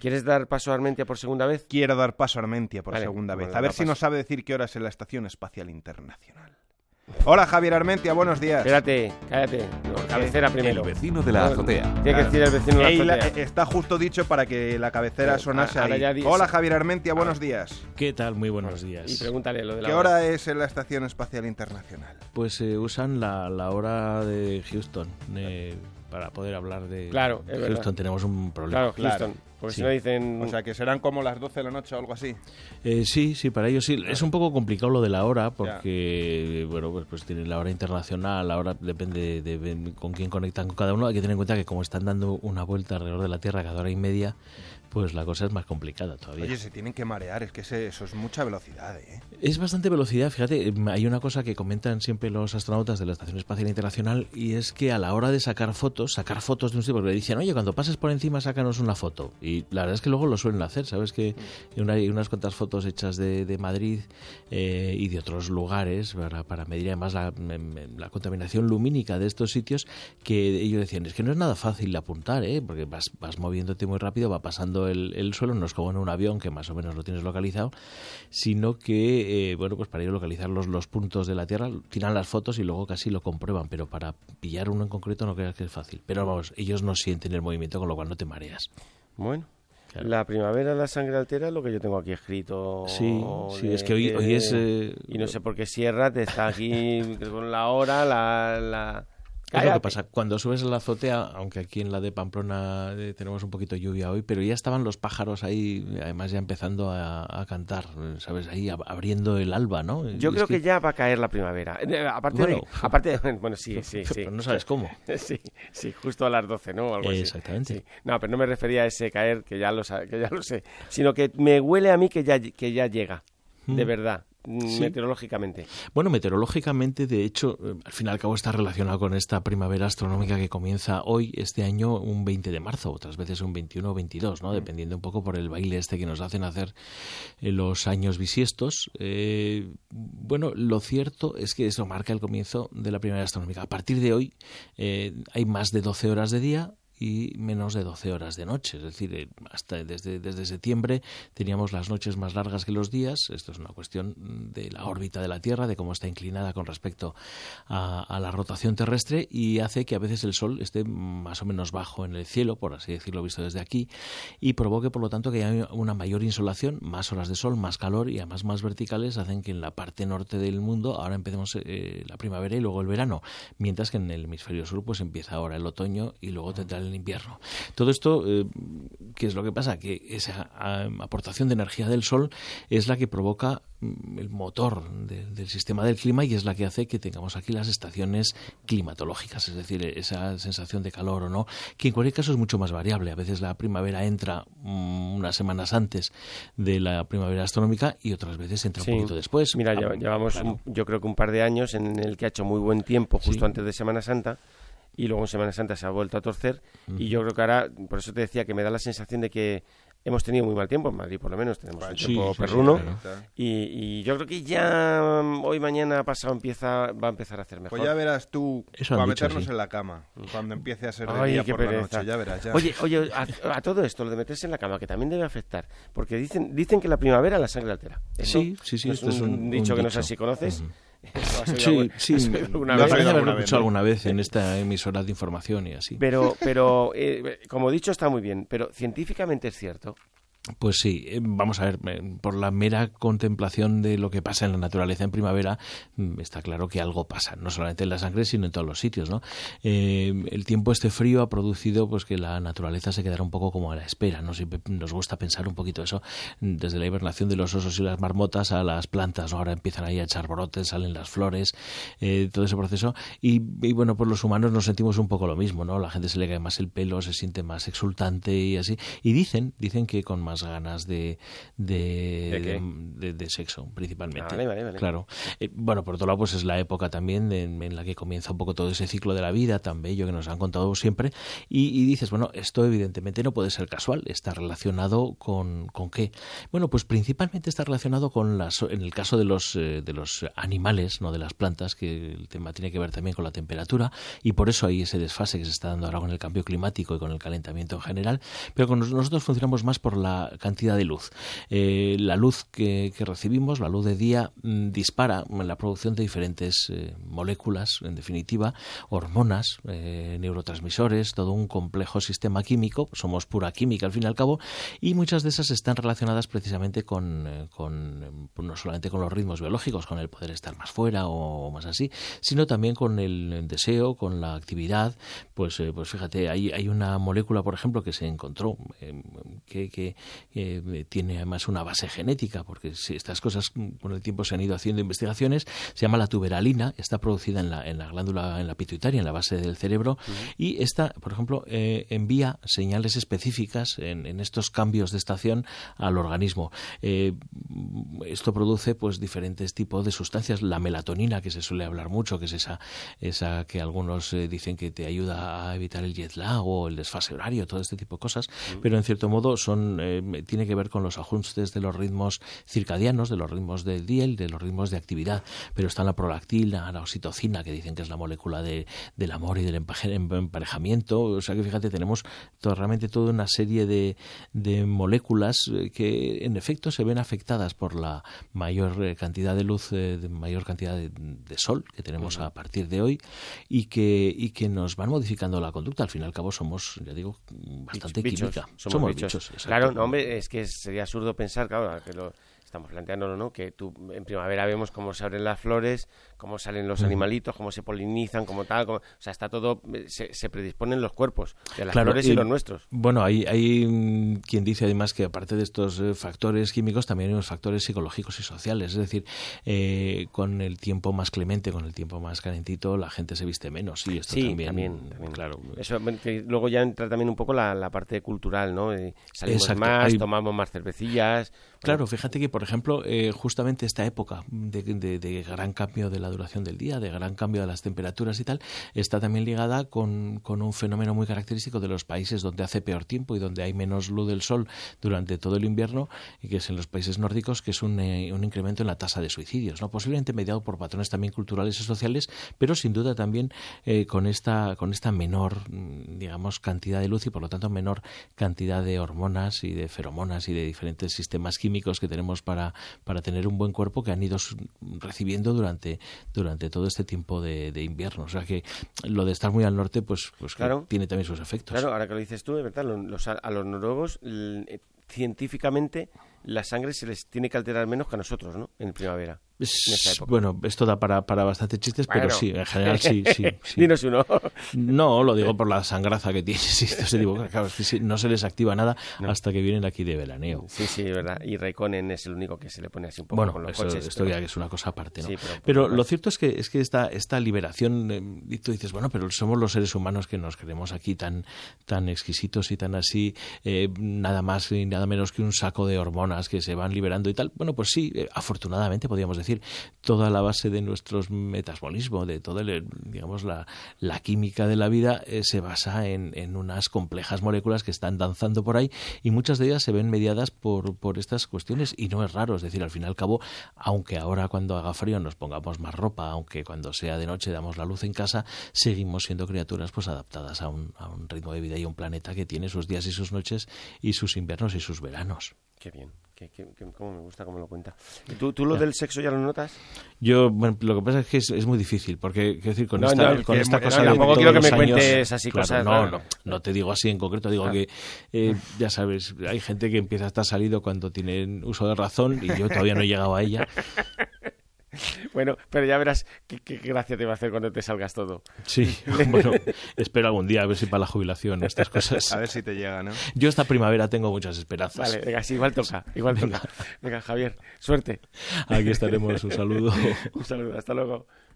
¿Quieres dar paso a Armentia por segunda vez? Quiero dar paso a Armentia por segunda vez. A ver si paso. nos sabe decir qué hora es en la Estación Espacial Internacional. Hola, Javier Armentia, buenos días. Espérate, cállate. No, cabecera primero. El vecino de la azotea. Tiene que decir el vecino de la azotea. Está justo dicho para que la cabecera sonase ahí. Hola, Javier Armentia, buenos días. ¿Qué tal? Muy buenos días. Y pregúntale lo de la ¿Qué hora es en la Estación Espacial Internacional? Pues usan la hora de Houston para poder hablar de Claro, es Houston. verdad. Tenemos un problema. Claro, Houston. Porque Sí. si no dicen... O sea, que serán como las 12 de la noche o algo así. Sí, para ellos sí. Es un poco complicado lo de la hora porque, bueno, pues tienen la hora internacional, la hora depende de con quién conectan con cada uno. Hay que tener en cuenta que como están dando una vuelta alrededor de la Tierra cada hora y media, pues la cosa es más complicada todavía. Oye, se tienen que marear, es que eso es mucha velocidad, ¿eh? Es bastante velocidad, fíjate, hay una cosa que comentan siempre los astronautas de la Estación Espacial Internacional y es que a la hora de sacar fotos de un sitio, porque le dicen, oye, cuando pases por encima sácanos una foto. Y la verdad es que luego lo suelen hacer, ¿sabes? Que hay unas cuantas fotos hechas de Madrid y de otros lugares para medir además la contaminación lumínica de estos sitios, que ellos decían, es que no es nada fácil de apuntar, porque vas moviéndote muy rápido, va pasando el suelo, no es como en un avión que más o menos lo tienes localizado, sino que, pues para ir a localizar los puntos de la Tierra, tiran las fotos y luego casi lo comprueban, pero para pillar uno en concreto no creas que es fácil. Pero vamos, ellos no sienten el movimiento, con lo cual no te mareas. Bueno. Claro. La primavera, la sangre altera, lo que yo tengo aquí escrito. Sí, es que hoy es... Y no sé por qué Sierra te está aquí con la hora, la... Es lo que pasa, cuando subes a la azotea, aunque aquí en la de Pamplona tenemos un poquito de lluvia hoy, pero ya estaban los pájaros ahí, además ya empezando a cantar, ¿sabes? Ahí abriendo el alba, ¿no? Yo creo que ya va a caer la primavera. Bueno, sí. Pero no sabes cómo. Sí, justo a las 12, ¿no? O algo así. Exactamente. Sí. No, pero no me refería a ese caer, que ya lo sé, sino que me huele a mí que ya llega, de verdad. Sí. Meteorológicamente. Bueno, meteorológicamente, de hecho, al fin y al cabo está relacionado con esta primavera astronómica que comienza hoy, este año, un 20 de marzo, otras veces un 21 o 22, ¿no? Dependiendo un poco por el baile que nos hacen hacer los años bisiestos. Bueno, lo cierto es que eso marca el comienzo de la primavera astronómica. A partir de hoy hay más de 12 horas de día y menos de 12 horas de noche, es decir, hasta desde septiembre teníamos las noches más largas que los días. Esto es una cuestión de la órbita de la Tierra, de cómo está inclinada con respecto a la rotación terrestre, y hace que a veces el Sol esté más o menos bajo en el cielo, por así decirlo, visto desde aquí, y provoque por lo tanto que haya una mayor insolación, más horas de sol, más calor y además más verticales, hacen que en la parte norte del mundo ahora empecemos la primavera y luego el verano, mientras que en el hemisferio sur pues empieza ahora el otoño y luego tendrá el invierno. Todo esto, ¿qué es lo que pasa? Que esa aportación de energía del Sol es la que provoca el motor del sistema del clima y es la que hace que tengamos aquí las estaciones climatológicas, es decir, esa sensación de calor o no, que en cualquier caso es mucho más variable. A veces la primavera entra unas semanas antes de la primavera astronómica y otras veces entra un poquito después. Mira, llevamos yo creo que un par de años en el que ha hecho muy buen tiempo justo antes de Semana Santa, y luego en Semana Santa se ha vuelto a torcer, y yo creo que ahora, por eso te decía que me da la sensación de que hemos tenido muy mal tiempo, en Madrid por lo menos tenemos un tiempo perruno, y yo creo que ya hoy, mañana, pasado va a empezar a hacer mejor. Pues ya verás tú, para meternos en la cama, cuando empiece a ser de día por la noche, ya verás. Ya. Oye, a todo esto, lo de meterse en la cama, que también debe afectar, porque dicen que la primavera la sangre altera. Sí. Es un dicho que no sé si conoces. Sí, me parece haberlo escuchado alguna vez en esta emisora de información y así. Pero como dicho, está muy bien, pero científicamente es cierto. Pues sí, vamos a ver, por la mera contemplación de lo que pasa en la naturaleza en primavera, está claro que algo pasa, no solamente en la sangre, sino en todos los sitios, ¿no? El tiempo frío ha producido pues que la naturaleza se quedara un poco como a la espera, ¿no? Siempre nos gusta pensar un poquito eso, desde la hibernación de los osos y las marmotas a las plantas, ¿no? Ahora empiezan ahí a echar brotes, salen las flores, todo ese proceso, y bueno, pues los humanos nos sentimos un poco lo mismo, ¿no? La gente se le cae más el pelo, se siente más exultante y así, y dicen que con más más ganas de sexo, principalmente. Vale. Claro. Bueno, por otro lado, pues es la época también en la que comienza un poco todo ese ciclo de la vida tan bello que nos han contado siempre, y dices, bueno, esto evidentemente no puede ser casual, está relacionado con ¿qué? Bueno, pues principalmente está relacionado con en el caso de los animales, no de las plantas, que el tema tiene que ver también con la temperatura, y por eso hay ese desfase que se está dando ahora con el cambio climático y con el calentamiento en general, pero con nosotros funcionamos más por la cantidad de luz. La luz que recibimos, la luz de día, dispara la producción de diferentes moléculas, en definitiva, hormonas, neurotransmisores, todo un complejo sistema químico, somos pura química al fin y al cabo, y muchas de esas están relacionadas precisamente con no solamente con los ritmos biológicos, con el poder estar más fuera o más así, sino también con el deseo, con la actividad. Pues fíjate, hay una molécula, por ejemplo, que se encontró que tiene además una base genética, porque si estas cosas con el tiempo se han ido haciendo investigaciones, se llama la tuberalina, está producida en la glándula, en la pituitaria, en la base del cerebro, y esta, por ejemplo, envía señales específicas en estos cambios de estación al organismo. Esto produce pues diferentes tipos de sustancias. La melatonina, que se suele hablar mucho, que es esa que algunos dicen que te ayuda a evitar el jet lag o el desfase horario, todo este tipo de cosas, pero en cierto modo tiene que ver con los ajustes de los ritmos circadianos, de los ritmos del día y de los ritmos de actividad. Pero está la prolactina, la oxitocina, que dicen que es la molécula del amor y del emparejamiento. O sea que fíjate, tenemos realmente toda una serie de moléculas que en efecto se ven afectadas por la mayor cantidad de luz, de mayor cantidad de sol que tenemos a partir de hoy, y que nos van modificando la conducta. Al fin y al cabo somos, ya digo, bastante química. Somos bichos. Claro, no, hombre, es que sería absurdo pensar, claro, que lo estamos planteándolo, ¿no? Que tú en primavera vemos cómo se abren las flores, cómo salen los animalitos, cómo se polinizan, como tal, o sea, está todo, se predisponen los cuerpos de las flores y los nuestros. Bueno, hay quien dice además que aparte de estos factores químicos también hay unos factores psicológicos y sociales, es decir, con el tiempo más clemente, con el tiempo más calentito, la gente se viste menos, y esto también, claro. Eso, luego ya entra también un poco la parte cultural, ¿no? Salimos más, tomamos más cervecillas. Claro, fíjate que, por ejemplo, justamente esta época de gran cambio de la duración del día, de gran cambio de las temperaturas y tal, está también ligada con un fenómeno muy característico de los países donde hace peor tiempo y donde hay menos luz del sol durante todo el invierno, y que es en los países nórdicos, que es un incremento en la tasa de suicidios, ¿no? Posiblemente mediado por patrones también culturales y sociales, pero sin duda también con esta menor, digamos, cantidad de luz y por lo tanto menor cantidad de hormonas y de feromonas y de diferentes sistemas químicos que tenemos para tener un buen cuerpo, que han ido recibiendo durante todo este tiempo de invierno. O sea que lo de estar muy al norte pues claro, tiene también sus efectos. Claro, ahora que lo dices tú, de verdad, a los noruegos científicamente la sangre se les tiene que alterar menos que a nosotros, ¿no? En primavera. Bueno, esto da para bastante chistes, pero sí, en general sí. Dinos uno. No, lo digo por la sangraza que tiene. Sí, claro, es que no se les activa nada hasta que vienen aquí de veraneo. Sí, es verdad. Y Raikkonen es el único que se le pone así un poco con los coches. Esto ya es una cosa aparte, ¿no? Sí, pero lo cierto es que esta liberación, y tú dices, bueno, pero somos los seres humanos que nos creemos aquí tan exquisitos y tan así, nada más y nada menos que un saco de hormonas que se van liberando y tal. Bueno, pues sí, afortunadamente podríamos decir, toda la base de nuestro metabolismo, de toda digamos la química de la vida, se basa en unas complejas moléculas que están danzando por ahí, y muchas de ellas se ven mediadas por estas cuestiones, y no es raro. Es decir, al fin y al cabo, aunque ahora cuando haga frío nos pongamos más ropa, aunque cuando sea de noche damos la luz en casa, seguimos siendo criaturas pues adaptadas a un ritmo de vida y a un planeta que tiene sus días y sus noches y sus inviernos y sus veranos. Qué bien, cómo me gusta cómo lo cuenta. ¿Tú lo del sexo ya lo notas? Yo, bueno, lo que pasa es que es muy difícil, porque, quiero decir, con esta cosa de tampoco quiero que me cuentes así cosas. No te digo así en concreto, digo que, ya sabes, hay gente que empieza a estar salido cuando tienen uso de razón, y yo todavía no he llegado a ella. Bueno, pero ya verás qué gracia te va a hacer cuando te salgas todo. Sí, bueno, espero algún día a ver si para la jubilación estas cosas. A ver si te llega, ¿no? Yo esta primavera tengo muchas esperanzas. Vale, venga, sí, igual toca. Venga, Javier, suerte. Aquí estaremos, un saludo. Un saludo, hasta luego.